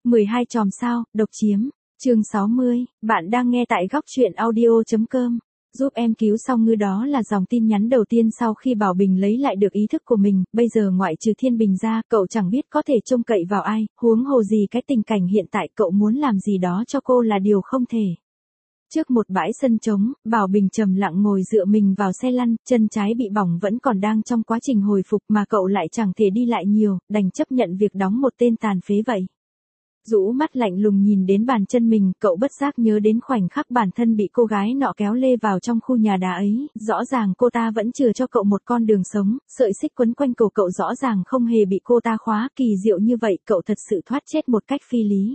12 chòm sao, độc chiếm. Chương 60, bạn đang nghe tại góc truyện audio.com. Giúp em cứu Song Ngư đó là dòng tin nhắn đầu tiên sau khi Bảo Bình lấy lại được ý thức của mình, bây giờ ngoại trừ Thiên Bình ra, cậu chẳng biết có thể trông cậy vào ai, huống hồ gì cái tình cảnh hiện tại cậu muốn làm gì đó cho cô là điều không thể. Trước một bãi sân trống, Bảo Bình trầm lặng ngồi dựa mình vào xe lăn, chân trái bị bỏng vẫn còn đang trong quá trình hồi phục mà cậu lại chẳng thể đi lại nhiều, đành chấp nhận việc đóng một tên tàn phế vậy. Rũ mắt lạnh lùng nhìn đến bàn chân mình, cậu bất giác nhớ đến khoảnh khắc bản thân bị cô gái nọ kéo lê vào trong khu nhà đá ấy, rõ ràng cô ta vẫn chừa cho cậu một con đường sống, sợi xích quấn quanh cổ cậu rõ ràng không hề bị cô ta khóa, kỳ diệu như vậy cậu thật sự thoát chết một cách phi lý.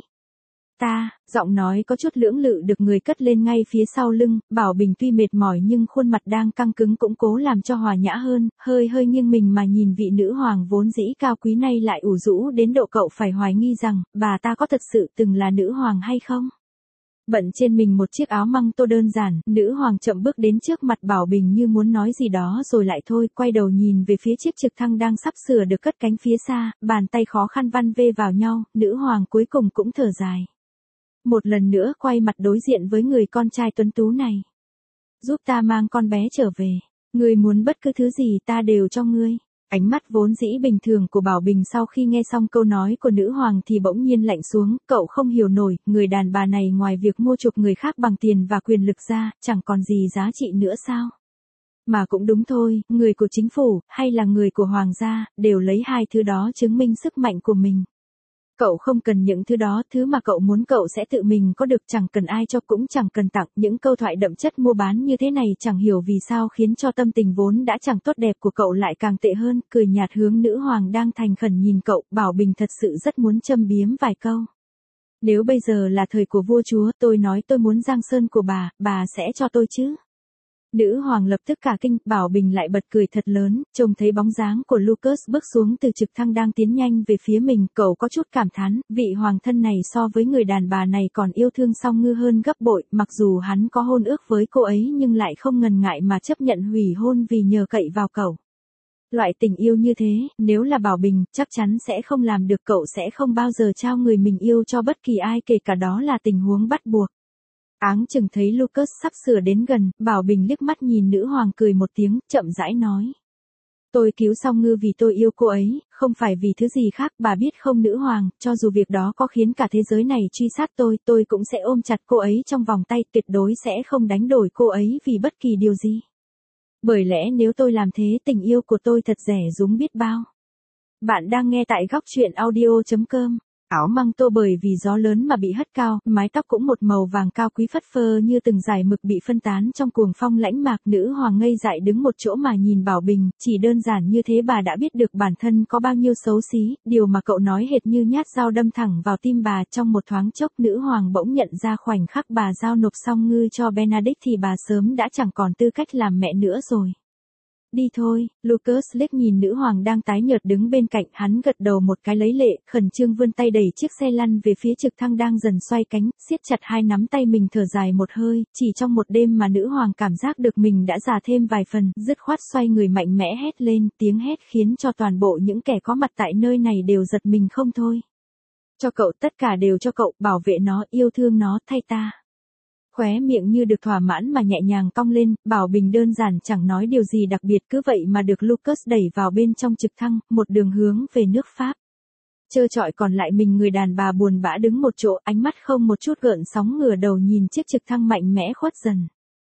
Giọng nói có chút lưỡng lự được người cất lên ngay phía sau lưng, Bảo Bình tuy mệt mỏi nhưng khuôn mặt đang căng cứng cũng cố làm cho hòa nhã hơn, hơi nghiêng mình mà nhìn vị nữ hoàng vốn dĩ cao quý này lại ủ rũ đến độ cậu phải hoài nghi rằng, bà ta có thật sự từng là nữ hoàng hay không? Bận trên mình một chiếc áo măng tô đơn giản, nữ hoàng chậm bước đến trước mặt Bảo Bình như muốn nói gì đó rồi lại thôi, quay đầu nhìn về phía chiếc trực thăng đang sắp sửa được cất cánh phía xa, bàn tay khó khăn vân vê vào nhau, nữ hoàng cuối cùng cũng thở dài. Một lần nữa quay mặt đối diện với người con trai tuấn tú này. Giúp ta mang con bé trở về. Ngươi muốn bất cứ thứ gì ta đều cho ngươi. Ánh mắt vốn dĩ bình thường của Bảo Bình sau khi nghe xong câu nói của nữ hoàng thì bỗng nhiên lạnh xuống. Cậu không hiểu nổi, người đàn bà này ngoài việc mua chuộc người khác bằng tiền và quyền lực ra, chẳng còn gì giá trị nữa sao? Mà cũng đúng thôi, người của chính phủ, hay là người của hoàng gia, đều lấy hai thứ đó chứng minh sức mạnh của mình. Cậu không cần những thứ đó, thứ mà cậu muốn cậu sẽ tự mình có được, chẳng cần ai cho cũng chẳng cần tặng. Những câu thoại đậm chất mua bán như thế này chẳng hiểu vì sao khiến cho tâm tình vốn đã chẳng tốt đẹp của cậu lại càng tệ hơn, cười nhạt hướng nữ hoàng đang thành khẩn nhìn cậu, Bảo Bình thật sự rất muốn châm biếm vài câu. Nếu bây giờ là thời của vua chúa, tôi nói tôi muốn giang sơn của bà sẽ cho tôi chứ? Nữ hoàng lập tức cả kinh, Bảo Bình lại bật cười thật lớn, trông thấy bóng dáng của Lucas bước xuống từ trực thăng đang tiến nhanh về phía mình, cậu có chút cảm thán, vị hoàng thân này so với người đàn bà này còn yêu thương Song Ngư hơn gấp bội, mặc dù hắn có hôn ước với cô ấy nhưng lại không ngần ngại mà chấp nhận hủy hôn vì nhờ cậy vào cậu. Loại tình yêu như thế, nếu là Bảo Bình, chắc chắn sẽ không làm được, cậu sẽ không bao giờ trao người mình yêu cho bất kỳ ai, kể cả đó là tình huống bắt buộc. Áng chừng thấy Lucas sắp sửa đến gần, Bảo Bình liếc mắt nhìn nữ hoàng cười một tiếng, chậm rãi nói. Tôi cứu Song Ngư vì tôi yêu cô ấy, không phải vì thứ gì khác, bà biết không nữ hoàng, cho dù việc đó có khiến cả thế giới này truy sát tôi cũng sẽ ôm chặt cô ấy trong vòng tay, tuyệt đối sẽ không đánh đổi cô ấy vì bất kỳ điều gì. Bởi lẽ nếu tôi làm thế, tình yêu của tôi thật rẻ rúng biết bao. Bạn đang nghe tại góc truyện audio.com. Áo măng tô bởi vì gió lớn mà bị hất cao, mái tóc cũng một màu vàng cao quý phất phơ như từng dải mực bị phân tán trong cuồng phong lãnh mạc. Nữ hoàng ngây dại đứng một chỗ mà nhìn Bảo Bình, chỉ đơn giản như thế bà đã biết được bản thân có bao nhiêu xấu xí, điều mà cậu nói hệt như nhát dao đâm thẳng vào tim bà. Trong một thoáng chốc nữ hoàng bỗng nhận ra khoảnh khắc bà giao nộp Song Ngư cho Benedict thì bà sớm đã chẳng còn tư cách làm mẹ nữa rồi. Đi thôi, Lucas liếc nhìn nữ hoàng đang tái nhợt đứng bên cạnh, hắn gật đầu một cái lấy lệ, khẩn trương vươn tay đẩy chiếc xe lăn về phía trực thăng đang dần xoay cánh, siết chặt hai nắm tay mình thở dài một hơi, chỉ trong một đêm mà nữ hoàng cảm giác được mình đã già thêm vài phần, dứt khoát xoay người mạnh mẽ hét lên, tiếng hét khiến cho toàn bộ những kẻ có mặt tại nơi này đều giật mình không thôi. Cho cậu, tất cả đều cho cậu, bảo vệ nó, yêu thương nó, thay ta. Khóe miệng như được thỏa mãn mà nhẹ nhàng cong lên, Bảo Bình đơn giản chẳng nói điều gì đặc biệt cứ vậy mà được Lucas đẩy vào bên trong trực thăng, một đường hướng về nước Pháp. Trơ trọi còn lại mình người đàn bà buồn bã đứng một chỗ, ánh mắt không một chút gợn sóng, ngửa đầu nhìn chiếc trực thăng mạnh mẽ khuất dần.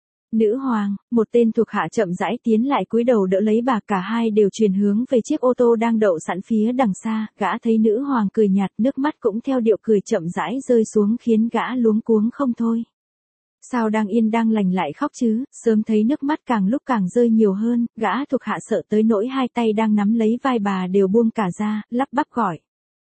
Nữ hoàng, một tên thuộc hạ chậm rãi tiến lại cúi đầu đỡ lấy bà, cả hai đều chuyển hướng về chiếc ô tô đang đậu sẵn phía đằng xa, gã thấy nữ hoàng cười nhạt, nước mắt cũng theo điệu cười chậm rãi rơi xuống khiến gã luống cuống không thôi. Sao đang yên đang lành lại khóc chứ, sớm thấy nước mắt càng lúc càng rơi nhiều hơn, gã thuộc hạ sợ tới nỗi hai tay đang nắm lấy vai bà đều buông cả ra, lắp bắp gọi.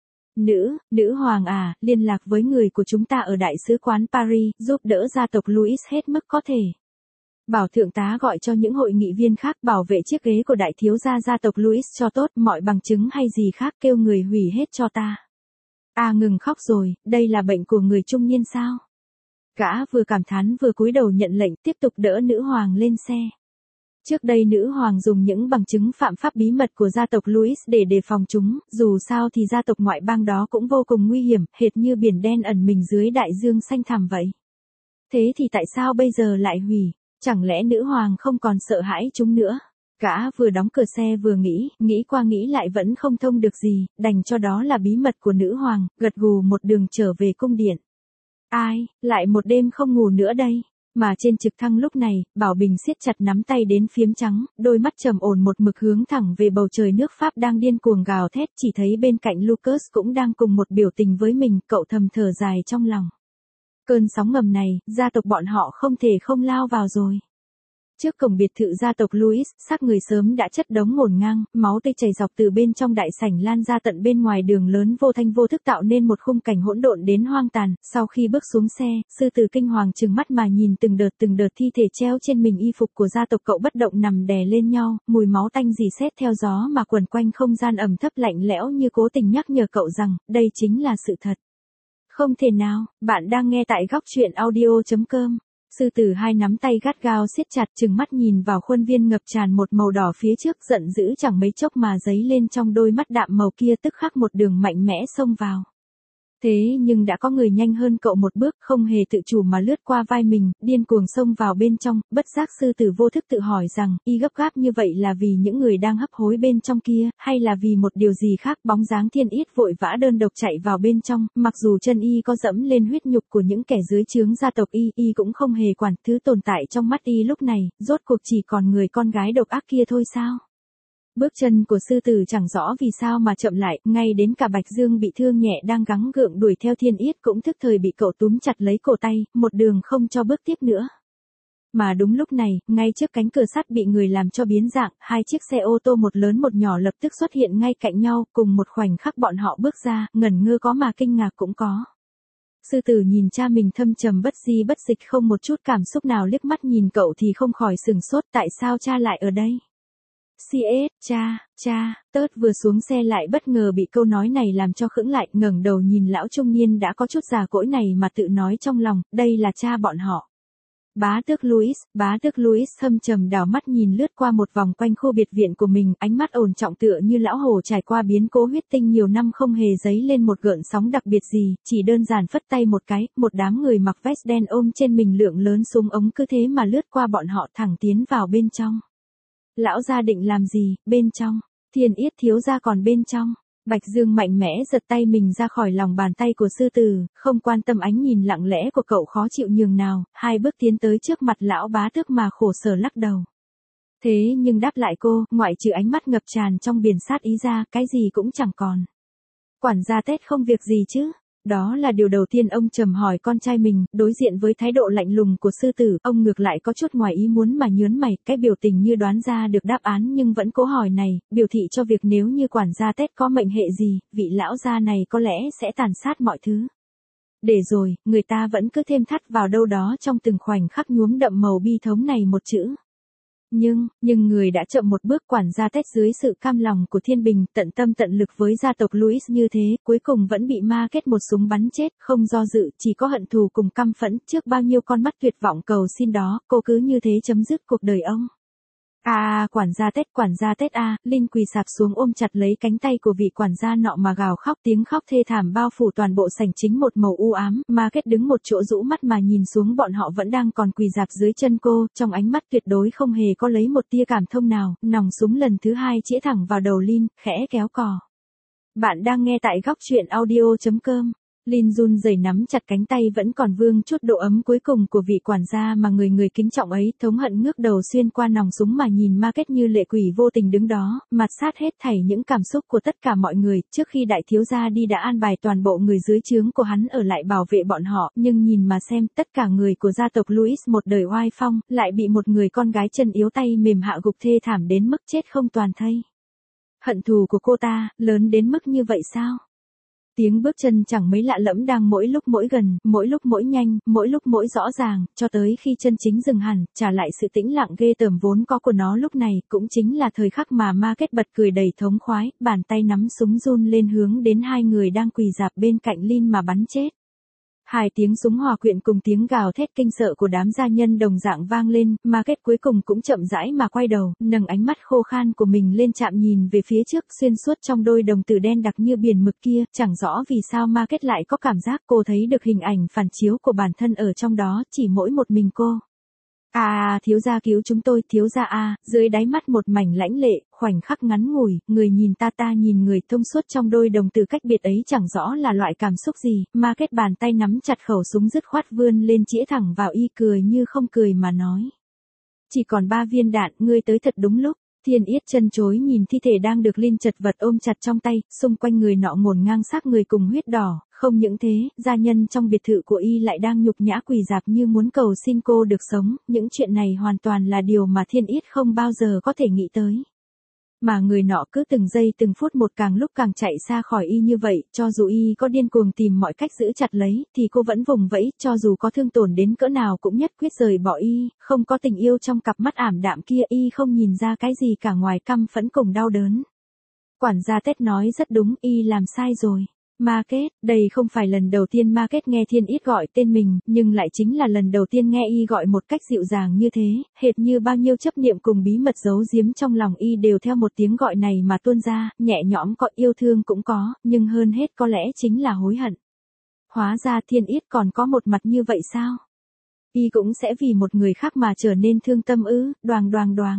Nữ hoàng à, liên lạc với người của chúng ta ở đại sứ quán Paris, giúp đỡ gia tộc Louis hết mức có thể. Bảo thượng tá gọi cho những hội nghị viên khác bảo vệ chiếc ghế của đại thiếu gia tộc Louis cho tốt, mọi bằng chứng hay gì khác kêu người hủy hết cho ta. Ngừng khóc rồi, đây là bệnh của người trung niên sao? Gã vừa cảm thán vừa cúi đầu nhận lệnh tiếp tục đỡ nữ hoàng lên xe. Trước đây nữ hoàng dùng những bằng chứng phạm pháp bí mật của gia tộc Louis để đề phòng chúng, dù sao thì gia tộc ngoại bang đó cũng vô cùng nguy hiểm, hệt như biển đen ẩn mình dưới đại dương xanh thẳm vậy. Thế thì tại sao bây giờ lại hủy? Chẳng lẽ nữ hoàng không còn sợ hãi chúng nữa? Gã vừa đóng cửa xe vừa nghĩ qua nghĩ lại vẫn không thông được gì, đành cho đó là bí mật của nữ hoàng, gật gù một đường trở về cung điện. Ai, lại một đêm không ngủ nữa đây. Mà trên trực thăng lúc này, Bảo Bình siết chặt nắm tay đến phiếm trắng, đôi mắt trầm ổn một mực hướng thẳng về bầu trời nước Pháp đang điên cuồng gào thét, chỉ thấy bên cạnh Lucas cũng đang cùng một biểu tình với mình, cậu thầm thở dài trong lòng. Cơn sóng ngầm này, gia tộc bọn họ không thể không lao vào rồi. Trước cổng biệt thự gia tộc Louis, xác người sớm đã chất đống ngổn ngang, máu tươi chảy dọc từ bên trong đại sảnh lan ra tận bên ngoài đường lớn vô thanh vô thức tạo nên một khung cảnh hỗn độn đến hoang tàn. Sau khi bước xuống xe, sư tử kinh hoàng trừng mắt mà nhìn từng đợt thi thể treo trên mình y phục của gia tộc cậu bất động nằm đè lên nhau, mùi máu tanh rỉ sét theo gió mà quẩn quanh không gian ẩm thấp lạnh lẽo như cố tình nhắc nhở cậu rằng, đây chính là sự thật. Không thể nào, bạn đang nghe tại góc truyện audio.com. Sư tử hai nắm tay gắt gao siết chặt trừng mắt nhìn vào khuôn viên ngập tràn một màu đỏ phía trước giận dữ chẳng mấy chốc mà dấy lên trong đôi mắt đạm màu kia tức khắc một đường mạnh mẽ xông vào. Thế nhưng đã có người nhanh hơn cậu một bước không hề tự chủ mà lướt qua vai mình, điên cuồng xông vào bên trong, bất giác sư tử vô thức tự hỏi rằng, y gấp gáp như vậy là vì những người đang hấp hối bên trong kia, hay là vì một điều gì khác. Bóng dáng Thiên Yết vội vã đơn độc chạy vào bên trong, mặc dù chân y có dẫm lên huyết nhục của những kẻ dưới trướng gia tộc y cũng không hề quản, thứ tồn tại trong mắt y lúc này, rốt cuộc chỉ còn người con gái độc ác kia thôi sao? Bước chân của sư tử chẳng rõ vì sao mà chậm lại, ngay đến cả Bạch Dương bị thương nhẹ đang gắng gượng đuổi theo Thiên Yết cũng thức thời bị cậu túm chặt lấy cổ tay, một đường không cho bước tiếp nữa. Mà đúng lúc này, ngay trước cánh cửa sắt bị người làm cho biến dạng, hai chiếc xe ô tô một lớn một nhỏ lập tức xuất hiện ngay cạnh nhau, cùng một khoảnh khắc bọn họ bước ra, ngẩn ngơ có mà kinh ngạc cũng có. Sư tử nhìn cha mình thâm trầm bất di bất dịch không một chút cảm xúc nào, liếc mắt nhìn cậu thì không khỏi sửng sốt, tại sao cha lại ở đây? CS, cha, Tớt vừa xuống xe lại bất ngờ bị câu nói này làm cho khựng lại, ngẩng đầu nhìn lão trung niên đã có chút già cỗi này mà tự nói trong lòng, đây là cha bọn họ. Bá tước Louis thâm trầm đảo mắt nhìn lướt qua một vòng quanh khu biệt viện của mình, ánh mắt ổn trọng tựa như lão hồ trải qua biến cố huyết tinh nhiều năm không hề dấy lên một gợn sóng đặc biệt gì, chỉ đơn giản phất tay một cái, một đám người mặc vest đen ôm trên mình lượng lớn súng ống cứ thế mà lướt qua bọn họ thẳng tiến vào bên trong. Lão gia định làm gì, bên trong? Thiên Yết thiếu gia còn bên trong. Bạch Dương mạnh mẽ giật tay mình ra khỏi lòng bàn tay của sư tử, không quan tâm ánh nhìn lặng lẽ của cậu khó chịu nhường nào, hai bước tiến tới trước mặt lão bá tước mà khổ sở lắc đầu. Thế nhưng đáp lại cô, ngoại trừ ánh mắt ngập tràn trong biển sát ý ra, cái gì cũng chẳng còn. Quản gia Tết không việc gì chứ? Đó là điều đầu tiên ông trầm hỏi con trai mình, đối diện với thái độ lạnh lùng của sư tử, ông ngược lại có chút ngoài ý muốn mà nhớn mày, cái biểu tình như đoán ra được đáp án nhưng vẫn cố hỏi này, biểu thị cho việc nếu như quản gia Tết có mệnh hệ gì, vị lão gia này có lẽ sẽ tàn sát mọi thứ. Để rồi, người ta vẫn cứ thêm thắt vào đâu đó trong từng khoảnh khắc nhuốm đậm màu bi thống này một chữ. Nhưng người đã chậm một bước, quản gia Tết dưới sự cam lòng của Thiên Bình, tận tâm tận lực với gia tộc Louis như thế, cuối cùng vẫn bị ma kết một súng bắn chết, không do dự, chỉ có hận thù cùng căm phẫn, trước bao nhiêu con mắt tuyệt vọng cầu xin đó, cô cứ như thế chấm dứt cuộc đời ông. Quản gia Tết Linh quỳ sạp xuống ôm chặt lấy cánh tay của vị quản gia nọ mà gào khóc, tiếng khóc thê thảm bao phủ toàn bộ sảnh chính một màu u ám, mà kết đứng một chỗ rũ mắt mà nhìn xuống bọn họ vẫn đang còn quỳ dạp dưới chân cô, trong ánh mắt tuyệt đối không hề có lấy một tia cảm thông nào, nòng súng lần thứ hai chĩa thẳng vào đầu Linh, khẽ kéo cò. Bạn đang nghe tại góc truyện audio.com. Linh run rẩy nắm chặt cánh tay vẫn còn vương chút độ ấm cuối cùng của vị quản gia mà người kính trọng ấy, thống hận ngước đầu xuyên qua nòng súng mà nhìn ma kết như lệ quỷ vô tình đứng đó, mặt sát hết thảy những cảm xúc của tất cả mọi người, trước khi đại thiếu gia đi đã an bài toàn bộ người dưới trướng của hắn ở lại bảo vệ bọn họ, nhưng nhìn mà xem, tất cả người của gia tộc Louis một đời oai phong, lại bị một người con gái chân yếu tay mềm hạ gục thê thảm đến mức chết không toàn thây. Hận thù của cô ta, lớn đến mức như vậy sao? Tiếng bước chân chẳng mấy lạ lẫm đang mỗi lúc mỗi gần, mỗi lúc mỗi nhanh, mỗi lúc mỗi rõ ràng, cho tới khi chân chính dừng hẳn, trả lại sự tĩnh lặng ghê tởm vốn có của nó lúc này, cũng chính là thời khắc mà ma kết bật cười đầy thống khoái, bàn tay nắm súng run lên hướng đến hai người đang quỳ dạp bên cạnh Linh mà bắn chết. Hai tiếng súng hòa quyện cùng tiếng gào thét kinh sợ của đám gia nhân đồng dạng vang lên, Market cuối cùng cũng chậm rãi mà quay đầu, nâng ánh mắt khô khan của mình lên chạm nhìn về phía trước, xuyên suốt trong đôi đồng tử đen đặc như biển mực kia, chẳng rõ vì sao Market lại có cảm giác cô thấy được hình ảnh phản chiếu của bản thân ở trong đó, chỉ mỗi một mình cô. Thiếu gia cứu chúng tôi, thiếu gia dưới đáy mắt một mảnh lãnh lệ, khoảnh khắc ngắn ngủi, người nhìn ta nhìn người, thông suốt trong đôi đồng tử cách biệt ấy chẳng rõ là loại cảm xúc gì, Market bàn tay nắm chặt khẩu súng dứt khoát vươn lên chĩa thẳng vào y, cười như không cười mà nói. Chỉ còn 3 viên đạn, ngươi tới thật đúng lúc. Thiên Yết chân chối nhìn thi thể đang được Linh chật vật ôm chặt trong tay, xung quanh người nọ ngổn ngang xác người cùng huyết đỏ, không những thế, gia nhân trong biệt thự của y lại đang nhục nhã quỳ rạp như muốn cầu xin cô được sống, những chuyện này hoàn toàn là điều mà Thiên Yết không bao giờ có thể nghĩ tới. Mà người nọ cứ từng giây từng phút một càng lúc càng chạy xa khỏi y như vậy, cho dù y có điên cuồng tìm mọi cách giữ chặt lấy, thì cô vẫn vùng vẫy, cho dù có thương tổn đến cỡ nào cũng nhất quyết rời bỏ y, không có tình yêu trong cặp mắt ảm đạm kia, y không nhìn ra cái gì cả ngoài căm phẫn cùng đau đớn. Quản gia Tết nói rất đúng, y làm sai rồi. Market, đây không phải lần đầu tiên Market nghe Thiên Yết gọi tên mình, nhưng lại chính là lần đầu tiên nghe y gọi một cách dịu dàng như thế, hệt như bao nhiêu chấp niệm cùng bí mật giấu giếm trong lòng y đều theo một tiếng gọi này mà tuôn ra, nhẹ nhõm có, yêu thương cũng có, nhưng hơn hết có lẽ chính là hối hận. Hóa ra Thiên Yết còn có một mặt như vậy sao? Y cũng sẽ vì một người khác mà trở nên thương tâm ư? Đoàng đoàng đoàng.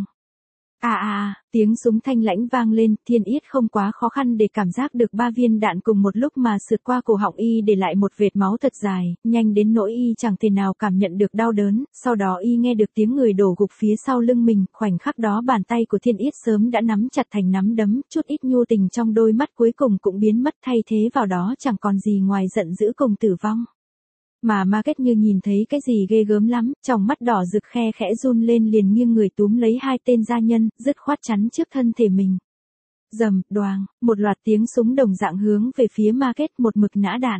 Tiếng súng thanh lãnh vang lên, Thiên Yết không quá khó khăn để cảm giác được 3 viên đạn cùng một lúc mà sượt qua cổ họng y để lại một vệt máu thật dài, nhanh đến nỗi y chẳng thể nào cảm nhận được đau đớn, sau đó y nghe được tiếng người đổ gục phía sau lưng mình, khoảnh khắc đó bàn tay của Thiên Yết sớm đã nắm chặt thành nắm đấm, chút ít nhu tình trong đôi mắt cuối cùng cũng biến mất, thay thế vào đó chẳng còn gì ngoài giận dữ cùng tử vong. Mà Market như nhìn thấy cái gì ghê gớm lắm, trong mắt đỏ rực khe khẽ run lên liền nghiêng người túm lấy 2 tên gia nhân, dứt khoát chắn trước thân thể mình. Rầm, đoàng, một loạt tiếng súng đồng dạng hướng về phía Market, một mực nã đạn.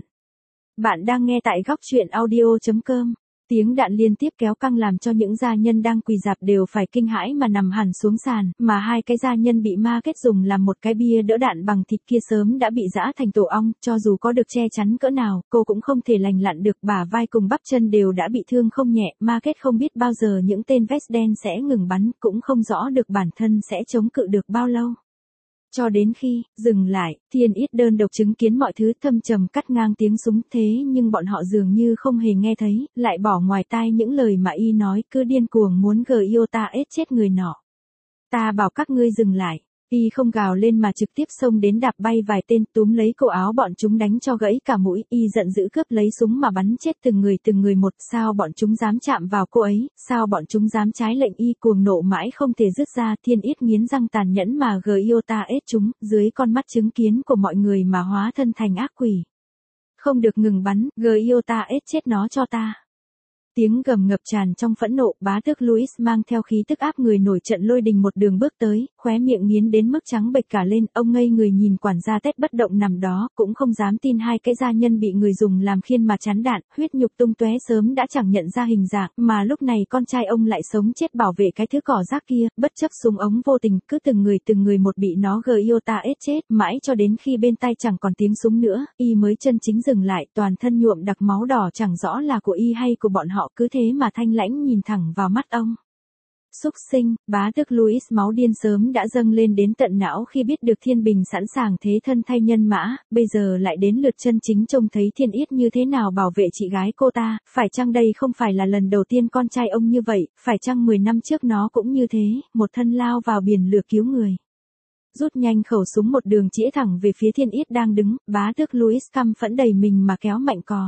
Bạn đang nghe tại góc truyện audio.com. Tiếng đạn liên tiếp kéo căng làm cho những gia nhân đang quỳ rạp đều phải kinh hãi mà nằm hẳn xuống sàn, mà 2 cái gia nhân bị Market dùng làm một cái bia đỡ đạn bằng thịt kia sớm đã bị giã thành tổ ong, cho dù có được che chắn cỡ nào, cô cũng không thể lành lặn được, bả vai cùng bắp chân đều đã bị thương không nhẹ, Market không biết bao giờ những tên vest đen sẽ ngừng bắn, cũng không rõ được bản thân sẽ chống cự được bao lâu. Cho đến khi, dừng lại, Thiên Yết đơn độc chứng kiến mọi thứ thâm trầm cắt ngang tiếng súng, thế nhưng bọn họ dường như không hề nghe thấy, lại bỏ ngoài tai những lời mà y nói, cứ điên cuồng muốn Giota chết người nọ. Ta bảo các ngươi dừng lại. Y không gào lên mà trực tiếp xông đến đạp bay vài tên, túm lấy cổ áo bọn chúng đánh cho gãy cả mũi, y giận dữ cướp lấy súng mà bắn chết từng người một, sao bọn chúng dám chạm vào cô ấy, sao bọn chúng dám trái lệnh, y cuồng nộ mãi không thể dứt ra, Thiên Yết nghiến răng tàn nhẫn mà Giota chúng, dưới con mắt chứng kiến của mọi người mà hóa thân thành ác quỷ. Không được ngừng bắn, Giota chết nó cho ta. Tiếng gầm ngập tràn trong phẫn nộ, bá tước Louis mang theo khí tức áp người nổi trận lôi đình một đường bước tới, khóe miệng nghiến đến mức trắng bệch cả lên, ông ngây người nhìn quản gia Tết bất động nằm đó, cũng không dám tin 2 cái gia nhân bị người dùng làm khiên mà chắn đạn, huyết nhục tung tóe sớm đã chẳng nhận ra hình dạng, mà lúc này con trai ông lại sống chết bảo vệ cái thứ cỏ rác kia, bất chấp súng ống vô tình, cứ từng người một bị nó Giota chết, mãi cho đến khi bên tai chẳng còn tiếng súng nữa, y mới chân chính dừng lại, toàn thân nhuộm đặc máu đỏ chẳng rõ là của y hay của bọn họ, cứ thế mà thanh lãnh nhìn thẳng vào mắt ông. Xúc sinh, bá tước Louis máu điên sớm đã dâng lên đến tận não khi biết được Thiên Bình sẵn sàng thế thân thay nhân mã, bây giờ lại đến lượt chân chính trông thấy Thiên Yết như thế nào bảo vệ chị gái cô ta, phải chăng đây không phải là lần đầu tiên con trai ông như vậy, phải chăng 10 năm trước nó cũng như thế, một thân lao vào biển lửa cứu người. Rút nhanh khẩu súng một đường chĩa thẳng về phía Thiên Yết đang đứng, bá tước Louis căm phẫn đầy mình mà kéo mạnh cò.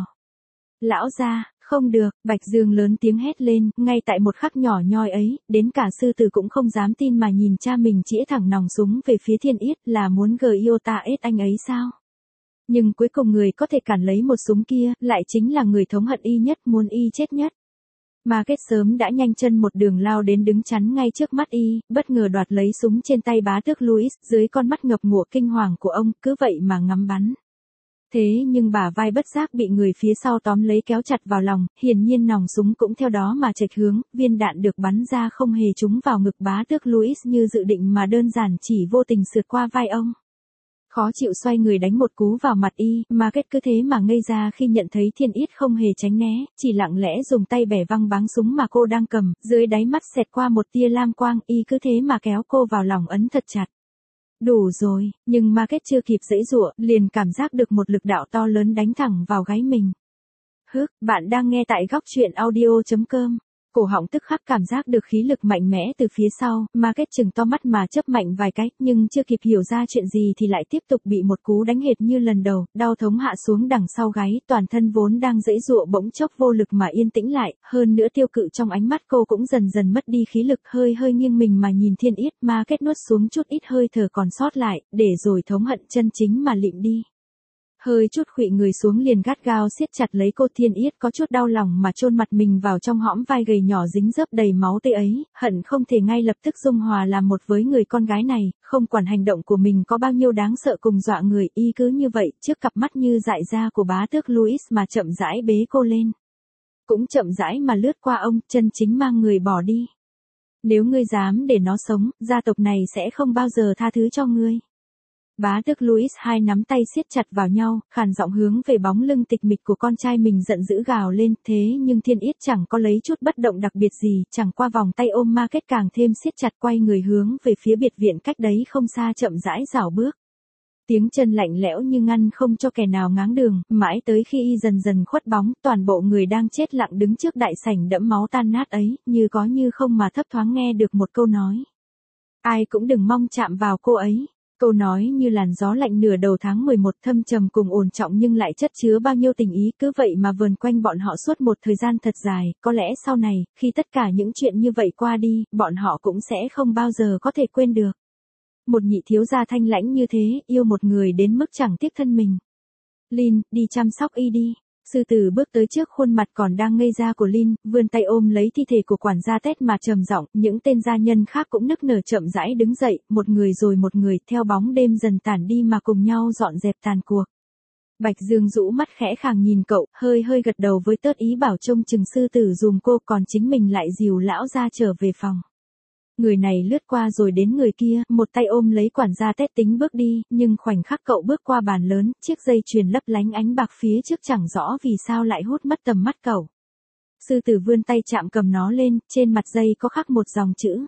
Lão gia, không được, Bạch Dương lớn tiếng hét lên, ngay tại một khắc nhỏ nhoi ấy, đến cả sư tử cũng không dám tin mà nhìn cha mình chĩa thẳng nòng súng về phía Thiên Yết, là muốn Giota anh ấy sao? Nhưng cuối cùng người có thể cản lấy một súng kia, lại chính là người thống hận y nhất, muốn y chết nhất. Market sớm đã nhanh chân một đường lao đến đứng chắn ngay trước mắt y, bất ngờ đoạt lấy súng trên tay bá tước Louis, dưới con mắt ngập ngụa kinh hoàng của ông, cứ vậy mà ngắm bắn. Thế nhưng bả vai bất giác bị người phía sau tóm lấy kéo chặt vào lòng, hiển nhiên nòng súng cũng theo đó mà chệch hướng, viên đạn được bắn ra không hề trúng vào ngực bá tước Louis như dự định mà đơn giản chỉ vô tình sượt qua vai ông. Khó chịu xoay người đánh một cú vào mặt y, mà kết cứ thế mà ngây ra khi nhận thấy Thiên Yết không hề tránh né, chỉ lặng lẽ dùng tay bẻ văng báng súng mà cô đang cầm, dưới đáy mắt xẹt qua một tia lam quang, y cứ thế mà kéo cô vào lòng ấn thật chặt. Đủ rồi, nhưng ma kết chưa kịp giãy giụa, liền cảm giác được một lực đạo to lớn đánh thẳng vào gáy mình. Bạn đang nghe tại góc truyện audio.com. Cổ họng tức khắc cảm giác được khí lực mạnh mẽ từ phía sau, ma kết chừng to mắt mà chớp mạnh vài cái, nhưng chưa kịp hiểu ra chuyện gì thì lại tiếp tục bị một cú đánh hệt như lần đầu, đau thống hạ xuống đằng sau gáy, toàn thân vốn đang giãy giụa bỗng chốc vô lực mà yên tĩnh lại, hơn nữa tiêu cự trong ánh mắt cô cũng dần dần mất đi khí lực, hơi nghiêng mình mà nhìn Thiên Yết, ma kết nuốt xuống chút ít hơi thở còn sót lại, để rồi thống hận chân chính mà lịm đi. Hơi chút khuỵu người xuống liền gắt gao siết chặt lấy cô. Thiên Yết có chút đau lòng mà chôn mặt mình vào trong hõm vai gầy nhỏ dính dớp đầy máu tươi ấy, hận không thể ngay lập tức dung hòa làm một với người con gái này, không quản hành động của mình có bao nhiêu đáng sợ cùng dọa người, y cứ như vậy, trước cặp mắt như dại ra của bá tước Louis mà chậm rãi bế cô lên. Cũng chậm rãi mà lướt qua ông, chân chính mang người bỏ đi. Nếu ngươi dám để nó sống, gia tộc này sẽ không bao giờ tha thứ cho ngươi. Bá tước Louis hai nắm tay siết chặt vào nhau, khàn giọng hướng về bóng lưng tịch mịch của con trai mình giận dữ gào lên, thế nhưng Thiên Yết chẳng có lấy chút bất động đặc biệt gì, chẳng qua vòng tay ôm ma kết càng thêm siết chặt, quay người hướng về phía biệt viện cách đấy không xa chậm rãi rảo bước. Tiếng chân lạnh lẽo như ngăn không cho kẻ nào ngáng đường, mãi tới khi y dần dần khuất bóng, toàn bộ người đang chết lặng đứng trước đại sảnh đẫm máu tan nát ấy, như có như không mà thấp thoáng nghe được một câu nói. Ai cũng đừng mong chạm vào cô ấy. Câu nói như làn gió lạnh nửa đầu tháng 11, thâm trầm cùng ổn trọng nhưng lại chất chứa bao nhiêu tình ý, cứ vậy mà vờn quanh bọn họ suốt một thời gian thật dài, có lẽ sau này, khi tất cả những chuyện như vậy qua đi, bọn họ cũng sẽ không bao giờ có thể quên được. Một nhị thiếu gia thanh lãnh như thế, yêu một người đến mức chẳng tiếc thân mình. Lin, đi chăm sóc y đi. Sư tử bước tới trước khuôn mặt còn đang ngây ra của Lin, vươn tay ôm lấy thi thể của quản gia Ted mà trầm giọng, những tên gia nhân khác cũng nức nở chậm rãi đứng dậy, một người rồi một người, theo bóng đêm dần tản đi mà cùng nhau dọn dẹp tàn cuộc. Bạch Dương rũ mắt khẽ khàng nhìn cậu, hơi gật đầu với tớt ý bảo trông chừng sư tử dùm cô, còn chính mình lại dìu lão ra trở về phòng. Người này lướt qua rồi đến người kia, một tay ôm lấy quản gia Ted tính bước đi, nhưng khoảnh khắc cậu bước qua bàn lớn, chiếc dây chuyền lấp lánh ánh bạc phía trước chẳng rõ vì sao lại hút mất tầm mắt cậu. Sư tử vươn tay chạm cầm nó lên, trên mặt dây có khắc một dòng chữ.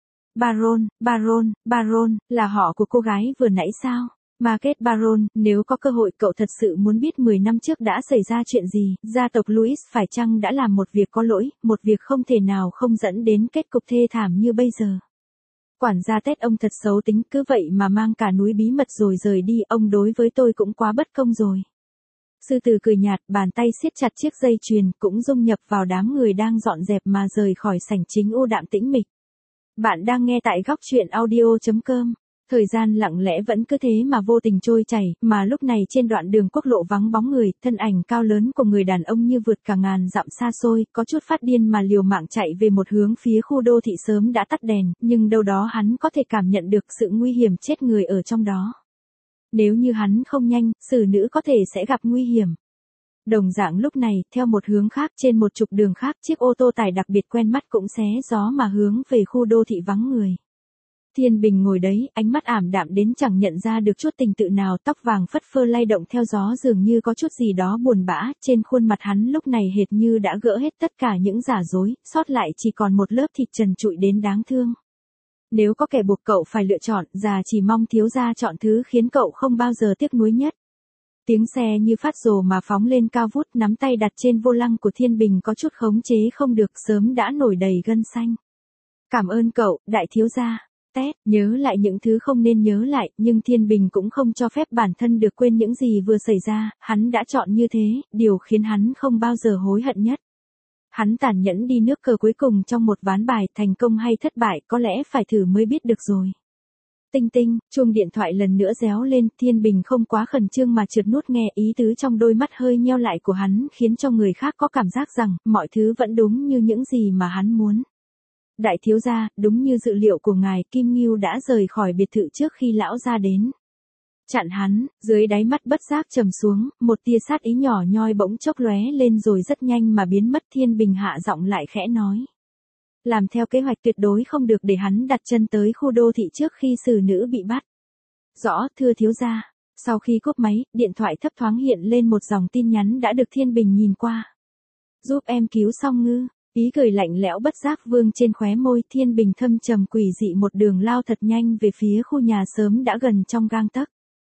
Baron, là họ của cô gái vừa nãy sao? Market Baron, nếu có cơ hội cậu thật sự muốn biết 10 năm trước đã xảy ra chuyện gì, gia tộc Louis phải chăng đã làm một việc có lỗi, một việc không thể nào không dẫn đến kết cục thê thảm như bây giờ. Quản gia Ted ông thật xấu tính, cứ vậy mà mang cả núi bí mật rồi rời đi, ông đối với tôi cũng quá bất công rồi. Sư tử cười nhạt, bàn tay siết chặt chiếc dây chuyền, cũng dung nhập vào đám người đang dọn dẹp mà rời khỏi sảnh chính u đạm tĩnh mịch. Bạn đang nghe tại góc truyện audio.com. Thời gian lặng lẽ vẫn cứ thế mà vô tình trôi chảy, mà lúc này trên đoạn đường quốc lộ vắng bóng người, thân ảnh cao lớn của người đàn ông như vượt cả ngàn dặm xa xôi, có chút phát điên mà liều mạng chạy về một hướng phía khu đô thị sớm đã tắt đèn, nhưng đâu đó hắn có thể cảm nhận được sự nguy hiểm chết người ở trong đó. Nếu như hắn không nhanh, xử nữ có thể sẽ gặp nguy hiểm. Đồng dạng lúc này, theo một hướng khác trên một trục đường khác, chiếc ô tô tải đặc biệt quen mắt cũng xé gió mà hướng về khu đô thị vắng người. Thiên Bình ngồi đấy, ánh mắt ảm đạm đến chẳng nhận ra được chút tình tự nào, tóc vàng phất phơ lay động theo gió dường như có chút gì đó buồn bã, trên khuôn mặt hắn lúc này hệt như đã gỡ hết tất cả những giả dối, sót lại chỉ còn một lớp thịt trần trụi đến đáng thương. Nếu có kẻ buộc cậu phải lựa chọn, già chỉ mong thiếu gia chọn thứ khiến cậu không bao giờ tiếc nuối nhất. Tiếng xe như phát rồ mà phóng lên cao vút, nắm tay đặt trên vô lăng của Thiên Bình có chút khống chế không được, sớm đã nổi đầy gân xanh. Cảm ơn cậu, đại thiếu gia. Ted, nhớ lại những thứ không nên nhớ lại, nhưng Thiên Bình cũng không cho phép bản thân được quên những gì vừa xảy ra, hắn đã chọn như thế, điều khiến hắn không bao giờ hối hận nhất. Hắn tàn nhẫn đi nước cờ cuối cùng trong một ván bài, thành công hay thất bại, có lẽ phải thử mới biết được rồi. Tinh tinh, chuông điện thoại lần nữa réo lên, Thiên Bình không quá khẩn trương mà trượt nuốt nghe, ý tứ trong đôi mắt hơi nheo lại của hắn khiến cho người khác có cảm giác rằng, mọi thứ vẫn đúng như những gì mà hắn muốn. Đại thiếu gia, đúng như dự liệu của ngài, Kim Ngưu đã rời khỏi biệt thự trước khi lão gia đến. Chặn hắn, dưới đáy mắt bất giác trầm xuống, một tia sát ý nhỏ nhoi bỗng chốc lóe lên rồi rất nhanh mà biến mất. Thiên Bình hạ giọng lại khẽ nói. Làm theo kế hoạch, tuyệt đối không được để hắn đặt chân tới khu đô thị trước khi xử nữ bị bắt. Rõ, thưa thiếu gia. Sau khi cúp máy, điện thoại thấp thoáng hiện lên một dòng tin nhắn đã được Thiên Bình nhìn qua. Giúp em cứu Song Ngư. Ý cười lạnh lẽo bất giác vương trên khóe môi, Thiên Bình thâm trầm quỷ dị một đường lao thật nhanh về phía khu nhà sớm đã gần trong gang tấc.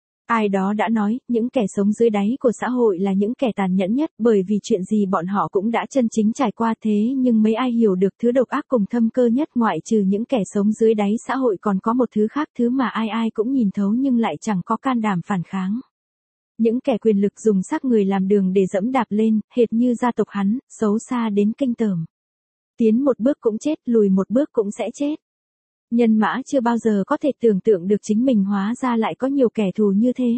Ai đó đã nói, những kẻ sống dưới đáy của xã hội là những kẻ tàn nhẫn nhất, bởi vì chuyện gì bọn họ cũng đã chân chính trải qua thế, nhưng mấy ai hiểu được thứ độc ác cùng thâm cơ nhất, ngoại trừ những kẻ sống dưới đáy xã hội còn có một thứ khác, thứ mà ai ai cũng nhìn thấu nhưng lại chẳng có can đảm phản kháng. Những kẻ quyền lực dùng xác người làm đường để dẫm đạp lên, hệt như gia tộc hắn, xấu xa đến kinh tởm. Tiến một bước cũng chết, lùi một bước cũng sẽ chết. Nhân Mã chưa bao giờ có thể tưởng tượng được chính mình hóa ra lại có nhiều kẻ thù như thế.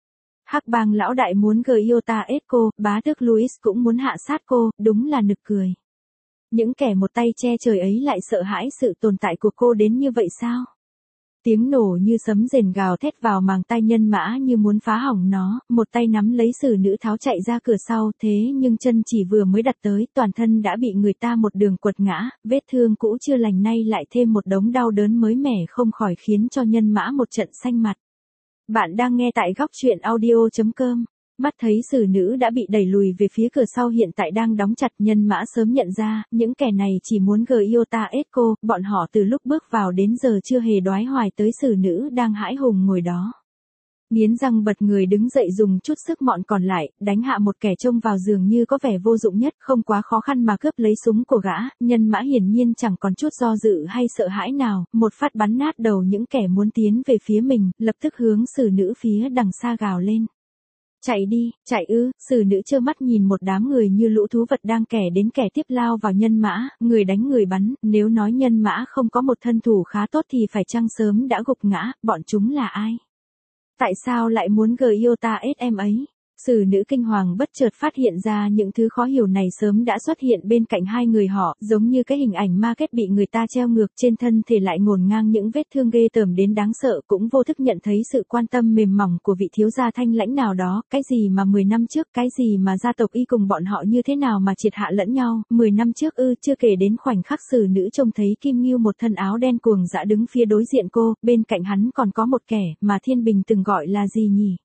Hắc Bang lão đại muốn Gyota ết cô, bá tước Louis cũng muốn hạ sát cô, đúng là nực cười. Những kẻ một tay che trời ấy lại sợ hãi sự tồn tại của cô đến như vậy sao? Tiếng nổ như sấm rền gào thét vào màng tai Nhân Mã như muốn phá hỏng nó, một tay nắm lấy xử nữ tháo chạy ra cửa sau, thế nhưng chân chỉ vừa mới đặt tới, toàn thân đã bị người ta một đường quật ngã, vết thương cũ chưa lành nay lại thêm một đống đau đớn mới mẻ không khỏi khiến cho Nhân Mã một trận xanh mặt. Bạn đang nghe tại góc truyện audio.com. Mắt thấy xử nữ đã bị đẩy lùi về phía cửa sau hiện tại đang đóng chặt, Nhân Mã sớm nhận ra, những kẻ này chỉ muốn Gyota ết cô, bọn họ từ lúc bước vào đến giờ chưa hề đoái hoài tới xử nữ đang hãi hùng ngồi đó. Nghiến răng bật người đứng dậy dùng chút sức mọn còn lại, đánh hạ một kẻ trông vào giường như có vẻ vô dụng nhất, không quá khó khăn mà cướp lấy súng của gã, Nhân Mã hiển nhiên chẳng còn chút do dự hay sợ hãi nào, một phát bắn nát đầu những kẻ muốn tiến về phía mình, lập tức hướng xử nữ phía đằng xa gào lên. Chạy đi, chạy ư, xử nữ trơ mắt nhìn một đám người như lũ thú vật đang kẻ đến kẻ tiếp lao vào Nhân Mã, người đánh người bắn, nếu nói Nhân Mã không có một thân thủ khá tốt thì phải chăng sớm đã gục ngã, bọn chúng là ai? Tại sao lại muốn Gyota ết em ấy? Xử nữ kinh hoàng bất chợt phát hiện ra những thứ khó hiểu này sớm đã xuất hiện bên cạnh hai người họ, giống như cái hình ảnh ma kết bị người ta treo ngược trên thân thể lại ngổn ngang những vết thương ghê tởm đến đáng sợ, cũng vô thức nhận thấy sự quan tâm mềm mỏng của vị thiếu gia thanh lãnh nào đó, cái gì mà 10 năm trước, cái gì mà gia tộc y cùng bọn họ như thế nào mà triệt hạ lẫn nhau, 10 năm trước ư, chưa kể đến khoảnh khắc xử nữ trông thấy Kim Ngưu một thân áo đen cuồng dã đứng phía đối diện cô, bên cạnh hắn còn có một kẻ mà Thiên Bình từng gọi là gì nhỉ?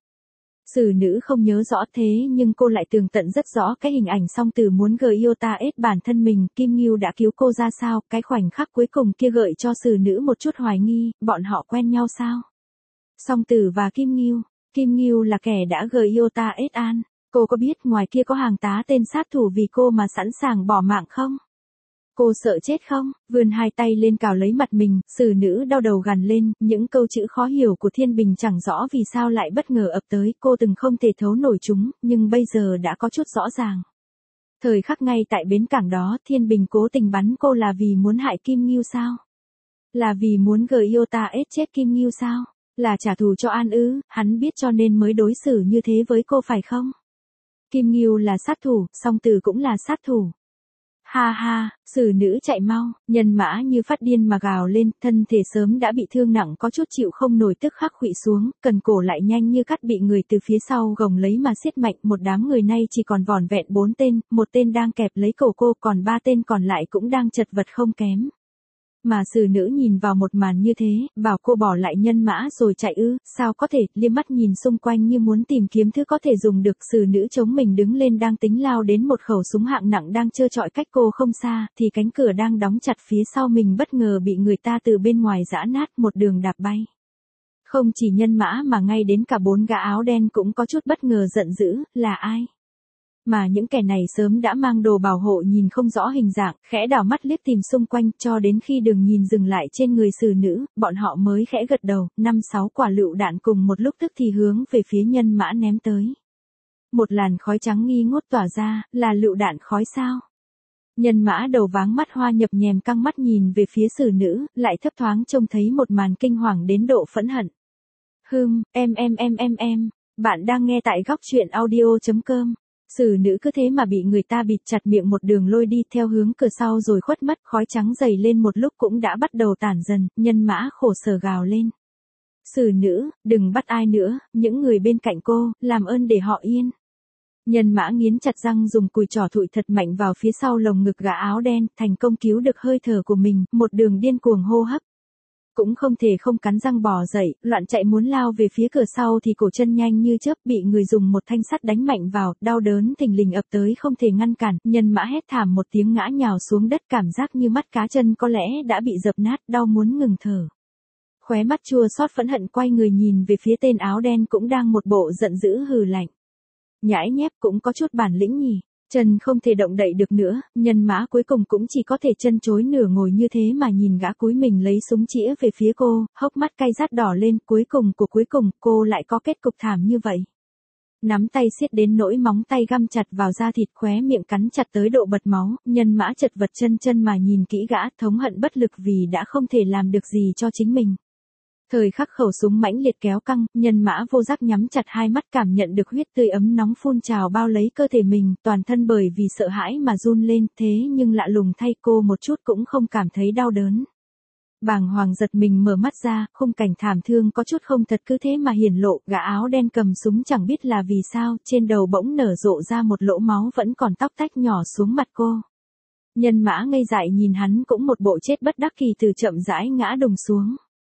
Xử nữ không nhớ rõ thế nhưng cô lại tường tận rất rõ cái hình ảnh song tử muốn Gyota ết bản thân mình, Kim Ngưu đã cứu cô ra sao, cái khoảnh khắc cuối cùng kia gợi cho xử nữ một chút hoài nghi, bọn họ quen nhau sao? Song tử và Kim Ngưu là kẻ đã Gyota ết an, cô có biết ngoài kia có hàng tá tên sát thủ vì cô mà sẵn sàng bỏ mạng không? Cô sợ chết không? Vươn hai tay lên cào lấy mặt mình, xử nữ đau đầu gằn lên, những câu chữ khó hiểu của Thiên Bình chẳng rõ vì sao lại bất ngờ ập tới, cô từng không thể thấu nổi chúng, nhưng bây giờ đã có chút rõ ràng. Thời khắc ngay tại bến cảng đó, Thiên Bình cố tình bắn cô là vì muốn hại Kim Ngưu sao? Là vì muốn Gyota ết chết Kim Ngưu sao? Là trả thù cho An ư, hắn biết cho nên mới đối xử như thế với cô phải không? Kim Ngưu là sát thủ, song tử cũng là sát thủ. Ha ha, xử nữ chạy mau, Nhân Mã như phát điên mà gào lên, thân thể sớm đã bị thương nặng có chút chịu không nổi tức khắc khuỵu xuống, cần cổ lại nhanh như cắt bị người từ phía sau gồng lấy mà siết mạnh, một đám người nay chỉ còn vỏn vẹn 4 tên, một tên đang kẹp lấy cổ cô, còn 3 tên còn lại cũng đang chật vật không kém. Mà xử nữ nhìn vào một màn như thế, bảo cô bỏ lại Nhân Mã rồi chạy ư, sao có thể, liếc mắt nhìn xung quanh như muốn tìm kiếm thứ có thể dùng được, xử nữ chống mình đứng lên đang tính lao đến một khẩu súng hạng nặng đang trơ trọi cách cô không xa, thì cánh cửa đang đóng chặt phía sau mình bất ngờ bị người ta từ bên ngoài giã nát một đường đạp bay. Không chỉ Nhân Mã mà ngay đến cả 4 gã áo đen cũng có chút bất ngờ giận dữ, là ai? Mà những kẻ này sớm đã mang đồ bảo hộ nhìn không rõ hình dạng, khẽ đảo mắt liếc tìm xung quanh, cho đến khi đường nhìn dừng lại trên người xử nữ, bọn họ mới khẽ gật đầu, 5-6 quả lựu đạn cùng một lúc tức thì hướng về phía Nhân Mã ném tới. Một làn khói trắng nghi ngút tỏa ra, là lựu đạn khói sao? Nhân Mã đầu váng mắt hoa nhập nhèm căng mắt nhìn về phía xử nữ, lại thấp thoáng trông thấy một màn kinh hoàng đến độ phẫn hận. Em, bạn đang nghe tại góc truyện audio.com. Xử nữ cứ thế mà bị người ta bịt chặt miệng một đường lôi đi theo hướng cửa sau rồi khuất mất, khói trắng dày lên một lúc cũng đã bắt đầu tản dần, Nhân Mã khổ sở gào lên. Xử nữ, đừng bắt ai nữa, những người bên cạnh cô, làm ơn để họ yên. Nhân Mã nghiến chặt răng dùng cùi trỏ thụi thật mạnh vào phía sau lồng ngực gã áo đen, thành công cứu được hơi thở của mình, một đường điên cuồng hô hấp. cũng không thể không cắn răng bò dậy, loạn chạy muốn lao về phía cửa sau thì cổ chân nhanh như chớp bị người dùng một thanh sắt đánh mạnh vào, đau đớn thình lình ập tới không thể ngăn cản, nhân mã hét thảm một tiếng ngã nhào xuống đất, cảm giác như mắt cá chân có lẽ đã bị dập nát, đau muốn ngừng thở. Khóe mắt chua xót phẫn hận quay người nhìn về phía tên áo đen cũng đang một bộ giận dữ hừ lạnh. Nhãi nhép cũng có chút bản lĩnh nhỉ. Chân không thể động đậy được nữa, nhân mã cuối cùng cũng chỉ có thể chân chối nửa ngồi như thế mà nhìn gã cúi mình lấy súng chĩa về phía cô, hốc mắt cay rát đỏ lên, cuối cùng cô lại có kết cục thảm như vậy. Nắm tay siết đến nỗi móng tay găm chặt vào da thịt, khóe miệng cắn chặt tới độ bật máu, nhân mã chật vật chân mà nhìn kỹ gã, thống hận bất lực vì đã không thể làm được gì cho chính mình. Thời khắc khẩu súng mãnh liệt kéo căng, nhân mã vô giác nhắm chặt hai mắt, cảm nhận được huyết tươi ấm nóng phun trào bao lấy cơ thể mình, toàn thân bởi vì sợ hãi mà run lên, thế nhưng lạ lùng thay cô một chút cũng không cảm thấy đau đớn. Bàng hoàng giật mình mở mắt ra, khung cảnh thảm thương có chút không thật cứ thế mà hiển lộ, gã áo đen cầm súng chẳng biết là vì sao, trên đầu bỗng nở rộ ra một lỗ máu vẫn còn tóc tách nhỏ xuống mặt cô. Nhân mã ngây dại nhìn hắn cũng một bộ chết bất đắc kỳ từ chậm rãi ngã đùng xuống.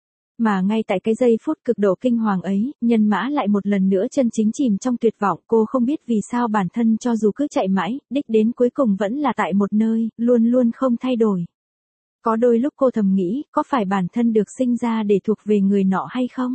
Mà ngay tại cái giây phút cực độ kinh hoàng ấy, nhân mã lại một lần nữa chân chính chìm trong tuyệt vọng, cô không biết vì sao bản thân cho dù cứ chạy mãi, đích đến cuối cùng vẫn là tại một nơi, luôn luôn không thay đổi. Có đôi lúc cô thầm nghĩ, có phải bản thân được sinh ra để thuộc về người nọ hay không?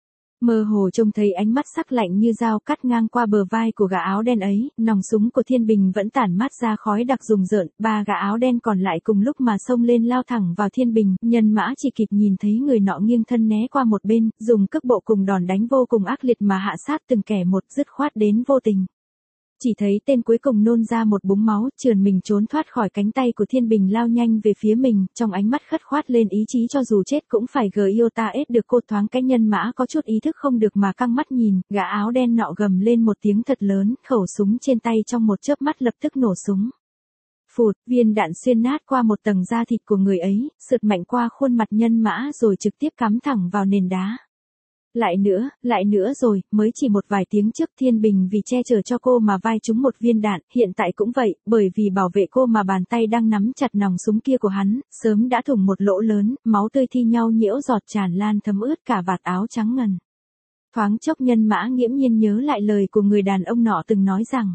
Mơ hồ trông thấy ánh mắt sắc lạnh như dao cắt ngang qua bờ vai của gã áo đen ấy, nòng súng của Thiên Bình vẫn tản mát ra khói đặc rùng rợn, ba gã áo đen còn lại cùng lúc mà xông lên lao thẳng vào Thiên Bình, nhân mã chỉ kịp nhìn thấy người nọ nghiêng thân né qua một bên, dùng cước bộ cùng đòn đánh vô cùng ác liệt mà hạ sát từng kẻ một, dứt khoát đến vô tình. Chỉ thấy tên cuối cùng nôn ra một búng máu, trườn mình trốn thoát khỏi cánh tay của Thiên Bình lao nhanh về phía mình, trong ánh mắt khất khoát lên ý chí cho dù chết cũng phải Giota ết được cô. Thoáng cái nhân mã có chút ý thức không được mà căng mắt nhìn, gã áo đen nọ gầm lên một tiếng thật lớn, khẩu súng trên tay trong một chớp mắt lập tức nổ súng. Phụt, viên đạn xuyên nát qua một tầng da thịt của người ấy, sượt mạnh qua khuôn mặt nhân mã rồi trực tiếp cắm thẳng vào nền đá. Lại nữa rồi, mới chỉ một vài tiếng trước Thiên Bình vì che chở cho cô mà vai trúng một viên đạn, hiện tại cũng vậy, bởi vì bảo vệ cô mà bàn tay đang nắm chặt nòng súng kia của hắn, sớm đã thủng một lỗ lớn, máu tươi thi nhau nhiễu giọt tràn lan thấm ướt cả vạt áo trắng ngần. Thoáng chốc nhân mã nghiễm nhiên nhớ lại lời của người đàn ông nọ từng nói rằng,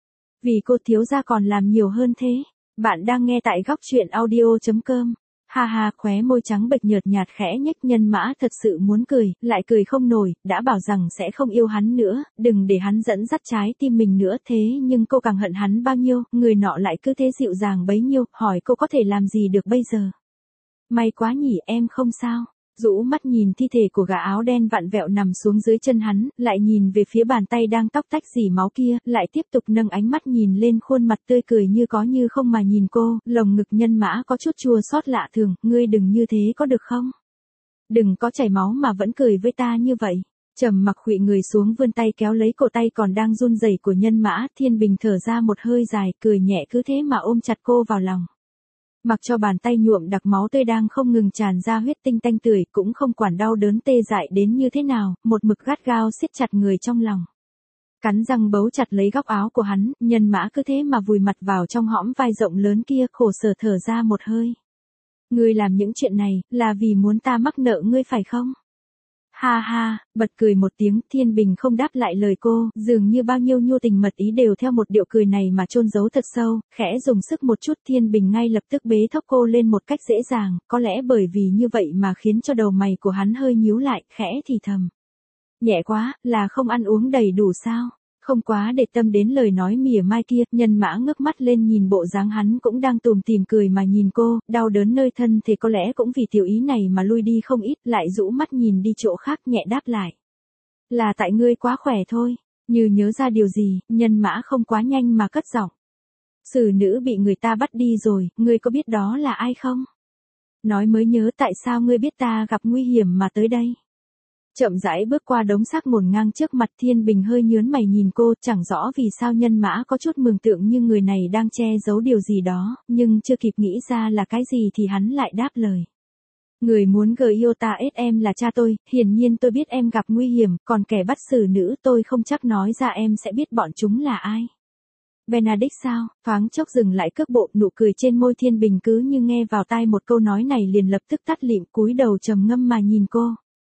vì cô thiếu gia còn làm nhiều hơn thế. Bạn đang nghe tại góc truyện audio.com. Ha ha, khóe môi trắng bệch nhợt nhạt khẽ nhếch, nhân mã thật sự muốn cười, lại cười không nổi, đã bảo rằng sẽ không yêu hắn nữa, đừng để hắn dẫn dắt trái tim mình nữa, thế nhưng cô càng hận hắn bao nhiêu, người nọ lại cứ thế dịu dàng bấy nhiêu, hỏi cô có thể làm gì được bây giờ. May quá nhỉ, em không sao. Rũ mắt nhìn thi thể của gã áo đen vặn vẹo nằm xuống dưới chân hắn, lại nhìn về phía bàn tay đang tóc tách rỉ máu kia, lại tiếp tục nâng ánh mắt nhìn lên khuôn mặt tươi cười như có như không mà nhìn cô, lồng ngực nhân mã có chút chua xót lạ thường, ngươi đừng như thế có được không? Đừng có chảy máu mà vẫn cười với ta như vậy. Trầm mặc khuỵu người xuống vươn tay kéo lấy cổ tay còn đang run rẩy của nhân mã, Thiên Bình thở ra một hơi dài, cười nhẹ cứ thế mà ôm chặt cô vào lòng. Mặc cho bàn tay nhuộm đặc máu tươi đang không ngừng tràn ra huyết tinh tanh tưởi, cũng không quản đau đớn tê dại đến như thế nào, một mực gắt gao siết chặt người trong lòng. Cắn răng bấu chặt lấy góc áo của hắn, nhân mã cứ thế mà vùi mặt vào trong hõm vai rộng lớn kia, khổ sở thở ra một hơi. Ngươi làm những chuyện này, là vì muốn ta mắc nợ ngươi phải không? Ha ha, bật cười một tiếng, Thiên Bình không đáp lại lời cô, dường như bao nhiêu nhu tình mật ý đều theo một điệu cười này mà chôn giấu thật sâu, khẽ dùng sức một chút, Thiên Bình ngay lập tức bế thốc cô lên một cách dễ dàng, có lẽ bởi vì như vậy mà khiến cho đầu mày của hắn hơi nhíu lại, khẽ thì thầm. Nhẹ quá, là không ăn uống đầy đủ sao? Không quá để tâm đến lời nói mỉa mai kia, nhân mã ngước mắt lên nhìn bộ dáng hắn cũng đang tủm tỉm cười mà nhìn cô, đau đớn nơi thân thì có lẽ cũng vì tiểu ý này mà lui đi không ít, lại rũ mắt nhìn đi chỗ khác nhẹ đáp lại. Là tại ngươi quá khỏe thôi, như nhớ ra điều gì, nhân mã không quá nhanh mà cất giọng. Xử nữ bị người ta bắt đi rồi, ngươi có biết đó là ai không? Nói mới nhớ tại sao ngươi biết ta gặp nguy hiểm mà tới đây. Chậm rãi bước qua đống xác ngổn ngang trước mặt, Thiên Bình hơi nhướng mày nhìn cô, chẳng rõ vì sao nhân mã có chút mường tượng như người này đang che giấu điều gì đó, nhưng chưa kịp nghĩ ra là cái gì thì hắn lại đáp lời. Người muốn Giota ết em là cha tôi, hiển nhiên tôi biết em gặp nguy hiểm, còn kẻ bắt xử nữ tôi không chắc nói ra em sẽ biết bọn chúng là ai. Benedict sao? Thoáng chốc dừng lại cước bộ, nụ cười trên môi Thiên Bình cứ như nghe vào tai một câu nói này liền lập tức tắt lịm, cúi đầu trầm ngâm mà nhìn cô.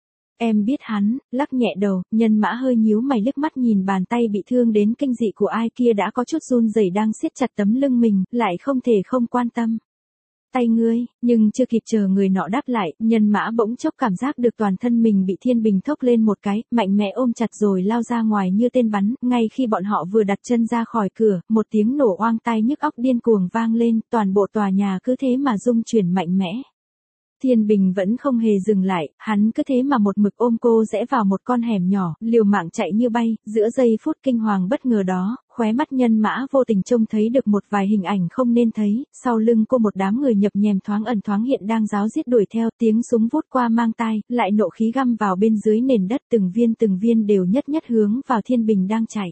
Em biết hắn, lắc nhẹ đầu, Nhân Mã hơi nhíu mày liếc mắt nhìn bàn tay bị thương đến kinh dị của ai kia đã có chút run rẩy đang siết chặt tấm lưng mình, lại không thể không quan tâm. Tay ngươi, nhưng chưa kịp chờ người nọ đáp lại, Nhân Mã bỗng chốc cảm giác được toàn thân mình bị Thiên Bình thốc lên một cái, mạnh mẽ ôm chặt rồi lao ra ngoài như tên bắn, ngay khi bọn họ vừa đặt chân ra khỏi cửa, một tiếng nổ oang tai nhức óc điên cuồng vang lên, toàn bộ tòa nhà cứ thế mà rung chuyển mạnh mẽ. Thiên Bình vẫn không hề dừng lại, hắn cứ thế mà một mực ôm cô rẽ vào một con hẻm nhỏ, liều mạng chạy như bay, giữa giây phút kinh hoàng bất ngờ đó, khóe mắt Nhân Mã vô tình trông thấy được một vài hình ảnh không nên thấy, sau lưng cô một đám người nhập nhèm thoáng ẩn thoáng hiện đang ráo riết đuổi theo, tiếng súng vút qua mang tai, lại nộ khí găm vào bên dưới nền đất, từng viên đều nhất nhất hướng vào Thiên Bình đang chạy.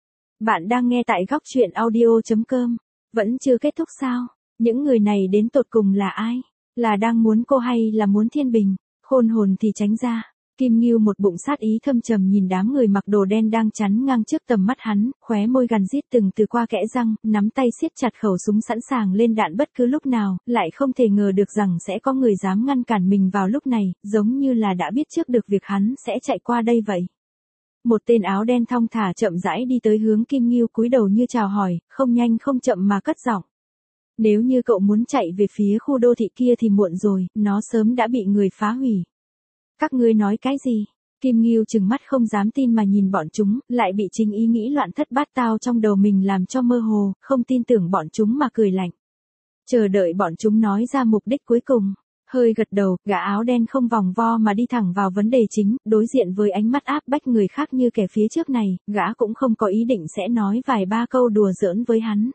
Bạn đang nghe tại góc truyện audio.com, vẫn chưa kết thúc sao? Những người này đến tột cùng là ai? Là đang muốn cô hay là muốn Thiên Bình? Khôn hồn thì tránh ra. Kim Ngưu một bụng sát ý thâm trầm nhìn đám người mặc đồ đen đang chắn ngang trước tầm mắt hắn, khóe môi gằn rít từng từ qua kẽ răng, nắm tay siết chặt khẩu súng sẵn sàng lên đạn bất cứ lúc nào, lại không thể ngờ được rằng sẽ có người dám ngăn cản mình vào lúc này, giống như là đã biết trước được việc hắn sẽ chạy qua đây vậy. Một tên áo đen thong thả chậm rãi đi tới hướng Kim Ngưu cúi đầu như chào hỏi, không nhanh không chậm mà cất giọng. Nếu như cậu muốn chạy về phía khu đô thị kia thì muộn rồi, nó sớm đã bị người phá hủy. Các ngươi nói cái gì? Kim Ngưu trừng mắt không dám tin mà nhìn bọn chúng, lại bị chính ý nghĩ loạn thất bát tao trong đầu mình làm cho mơ hồ, không tin tưởng bọn chúng mà cười lạnh. Chờ đợi bọn chúng nói ra mục đích cuối cùng. Hơi gật đầu, gã áo đen không vòng vo mà đi thẳng vào vấn đề chính, đối diện với ánh mắt áp bách người khác như kẻ phía trước này, gã cũng không có ý định sẽ nói vài ba câu đùa giỡn với hắn.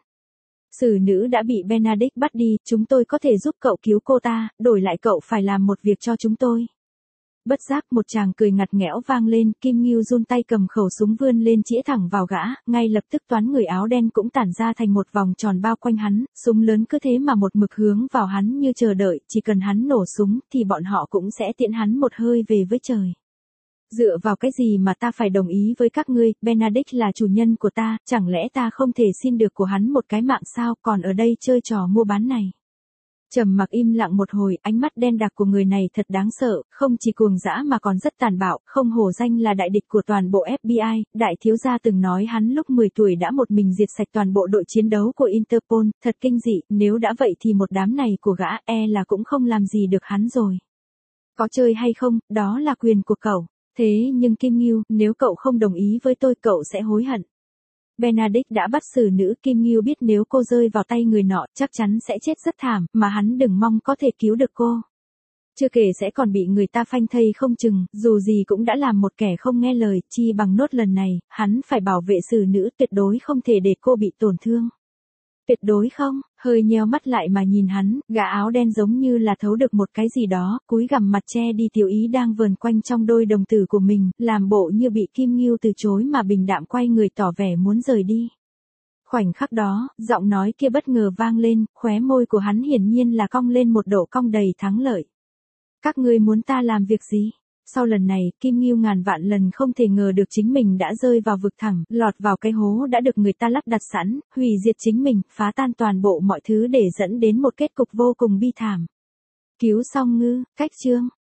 Xử nữ đã bị Benedict bắt đi, chúng tôi có thể giúp cậu cứu cô ta, đổi lại cậu phải làm một việc cho chúng tôi. Bất giác một tràng cười ngặt nghẽo vang lên, Kim Ngưu run tay cầm khẩu súng vươn lên chĩa thẳng vào gã, ngay lập tức toán người áo đen cũng tản ra thành một vòng tròn bao quanh hắn, súng lớn cứ thế mà một mực hướng vào hắn như chờ đợi, chỉ cần hắn nổ súng thì bọn họ cũng sẽ tiễn hắn một hơi về với trời. Dựa vào cái gì mà ta phải đồng ý với các ngươi, Benedict là chủ nhân của ta, chẳng lẽ ta không thể xin được của hắn một cái mạng sao, còn ở đây chơi trò mua bán này. Trầm mặc im lặng một hồi, ánh mắt đen đặc của người này thật đáng sợ, không chỉ cuồng dã mà còn rất tàn bạo, không hổ danh là đại địch của toàn bộ FBI, đại thiếu gia từng nói hắn lúc 10 tuổi đã một mình diệt sạch toàn bộ đội chiến đấu của Interpol, thật kinh dị, nếu đã vậy thì một đám này của gã là cũng không làm gì được hắn rồi. Có chơi hay không, đó là quyền của cậu. Thế nhưng Kim Ngưu, nếu cậu không đồng ý với tôi cậu sẽ hối hận. Benedict đã bắt xử nữ, Kim Ngưu biết nếu cô rơi vào tay người nọ chắc chắn sẽ chết rất thảm, mà hắn đừng mong có thể cứu được cô. Chưa kể sẽ còn bị người ta phanh thây không chừng, dù gì cũng đã làm một kẻ không nghe lời, chi bằng nốt lần này, hắn phải bảo vệ xử nữ, tuyệt đối không thể để cô bị tổn thương. Tuyệt đối không, hơi nheo mắt lại mà nhìn hắn, gã áo đen giống như là thấu được một cái gì đó, cúi gằm mặt che đi tiểu ý đang vờn quanh trong đôi đồng tử của mình, làm bộ như bị Kim Ngưu từ chối mà bình đạm quay người tỏ vẻ muốn rời đi. Khoảnh khắc đó, giọng nói kia bất ngờ vang lên, khóe môi của hắn hiển nhiên là cong lên một độ cong đầy thắng lợi. Các ngươi muốn ta làm việc gì? Sau lần này, Kim Ngưu ngàn vạn lần không thể ngờ được chính mình đã rơi vào vực thẳm, lọt vào cái hố đã được người ta lắp đặt sẵn, hủy diệt chính mình, phá tan toàn bộ mọi thứ để dẫn đến một kết cục vô cùng bi thảm. Cứu xong ngư, cách chương.